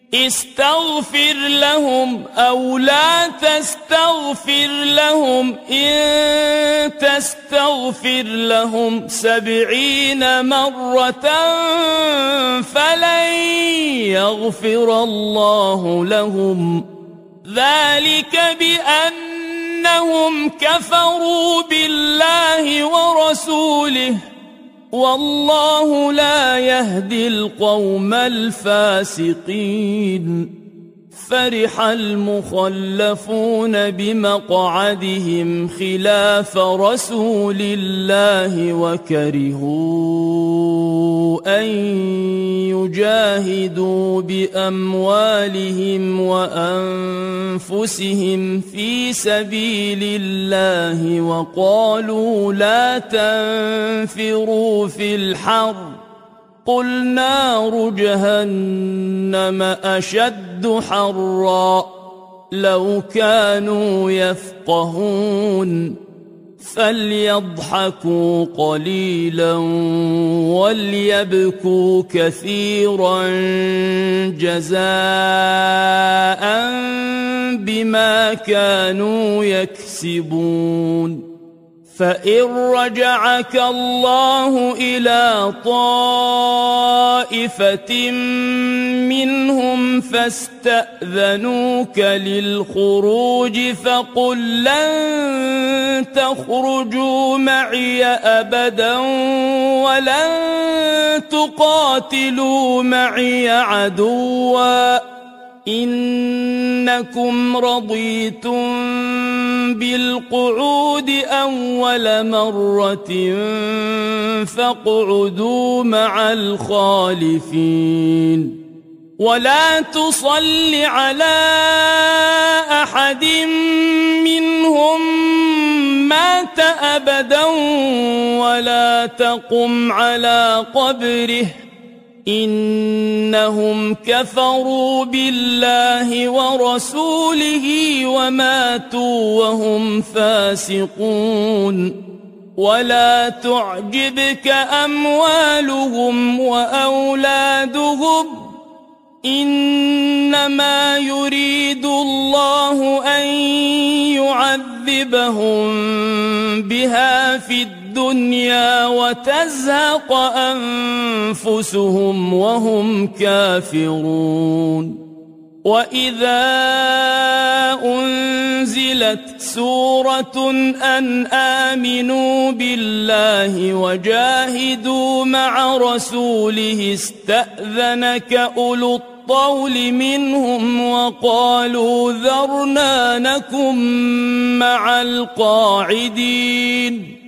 استغفر لهم أو لا تستغفر لهم إن تستغفر لهم 70 مرة فلن يغفر الله لهم ذلك بأنهم كفروا بالله ورسوله والله لا يهدي القوم الفاسقين. فرح المخلفون بمقعدهم خلاف رسول الله وكرهوا أن يجاهدوا بأموالهم وأنفسهم في سبيل الله وقالوا لا تنفروا في الحر قل نار جهنم أشد حرا لو كانوا يفقهون فليضحكوا قليلا وليبكوا كثيرا جزاء بما كانوا يكسبون. فإن رجعك الله إلى طائفة منهم فاستأذنوك للخروج فقل لن تخرجوا معي أبدا ولن تقاتلوا معي عدوا إنكم رضيتم بالقعود أول مرة فاقعدوا مع الخالفين ولا تصل على أحد منهم مات أبدا ولا تقم على قبره إنهم كفروا بالله ورسوله وماتوا وهم فاسقون. ولا تعجبك أموالهم وأولادهم إنما يريد الله أن يعذبهم بها في الدنيا وتزهق أنفسهم وهم كافرون. وإذا أنزلت سورة أن آمنوا بالله وجاهدوا مع رسوله استأذنك أولو الطول منهم وقالوا ذرنا نكن مع القاعدين